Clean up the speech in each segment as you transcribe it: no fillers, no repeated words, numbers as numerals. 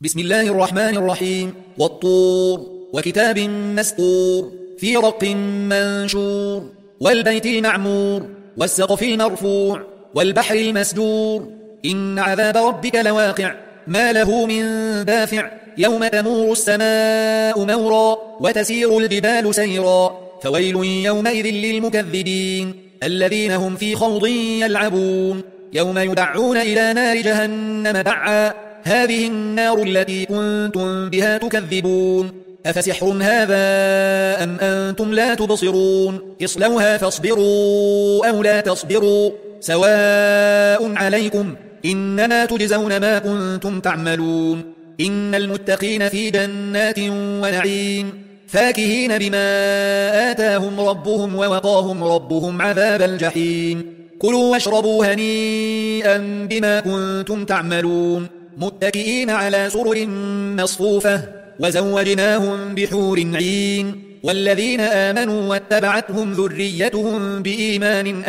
بسم الله الرحمن الرحيم. والطور وكتاب مسطور في رق منشور والبيت المعمور والسقف المرفوع والبحر المسجور إن عذاب ربك لواقع ما له من دافع يوم تمور السماء مورا وتسير الجبال سيرا فويل يومئذ للمكذبين الذين هم في خوض يلعبون يوم يدعون إلى نار جهنم دعا هذه النار التي كنتم بها تكذبون أفسحر هذا أم أنتم لا تبصرون اصلوها فاصبروا أو لا تصبروا سواء عليكم إنما تجزون ما كنتم تعملون إن المتقين في جنات ونعيم فاكهين بما آتاهم ربهم ووقاهم ربهم عذاب الجحيم كلوا واشربوا هنيئا بما كنتم تعملون متكئين على سرر مصفوفة وزوجناهم بحور عين والذين آمنوا واتبعتهم ذريتهم بإيمان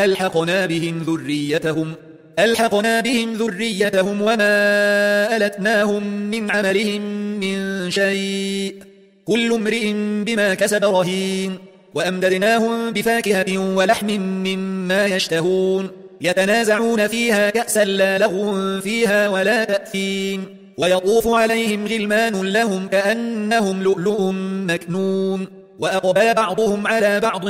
ألحقنا بهم ذريتهم وما ألتناهم من عملهم من شيء كل امرئ بما كسب رهين وأمددناهم بفاكهة ولحم مما يشتهون يتنازعون فيها كأسا لا لغو فيها ولا تأثيم ويطوف عليهم غلمان لهم كأنهم لؤلؤ مكنون وأقبل بعضهم على بعض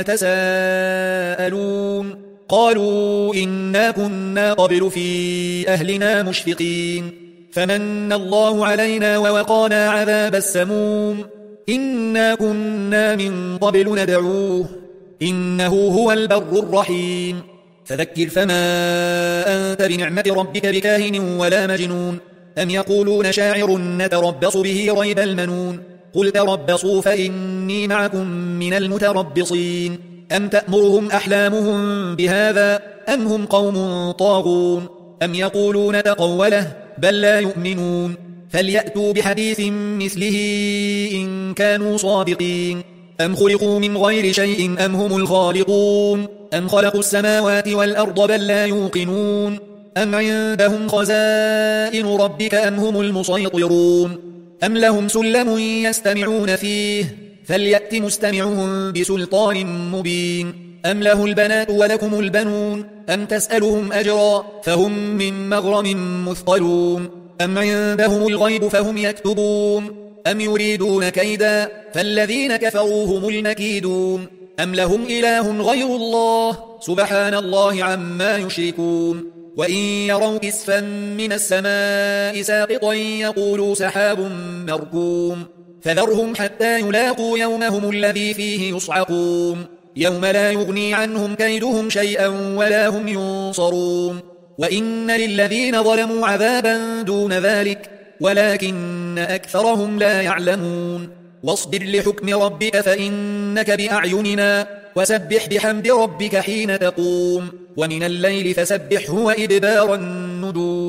يتساءلون قالوا إنا كنا قبل في أهلنا مشفقين فمن الله علينا ووقانا عذاب السموم إنا كنا من قبل ندعوه إنه هو البر الرحيم فذكر فما أنت بنعمة ربك بكاهن ولا مجنون أم يقولون شاعر نتربص به ريب المنون قل تربصوا فإني معكم من المتربصين أم تأمرهم أحلامهم بهذا أم هم قوم طاغون أم يقولون تقوله بل لا يؤمنون فليأتوا بحديث مثله إن كانوا صادقين أم خلقوا من غير شيء أم هم الخالقون أم خلقوا السماوات والأرض بل لا يوقنون أم عندهم خزائن ربك أم هم المسيطرون أم لهم سلم يستمعون فيه فليأت مستمعهم بسلطان مبين أم له البنات ولكم البنون أم تسألهم أجرا فهم من مغرم مثقلون أم عندهم الغيب فهم يكتبون أم يريدون كيدا فالذين كفروا هم المكيدون أم لهم إله غير الله سبحان الله عما يشركون وإن يروا كسفا من السماء ساقطا يقولوا سحاب مركوم فذرهم حتى يلاقوا يومهم الذي فيه يصعقون يوم لا يغني عنهم كيدهم شيئا ولا هم ينصرون وإن للذين ظلموا عذابا دون ذلك ولكن أكثرهم لا يعلمون واصبر لحكم ربك فإنك بأعيننا وسبح بحمد ربك حين تقوم ومن الليل فسبحه وإدبار النجوم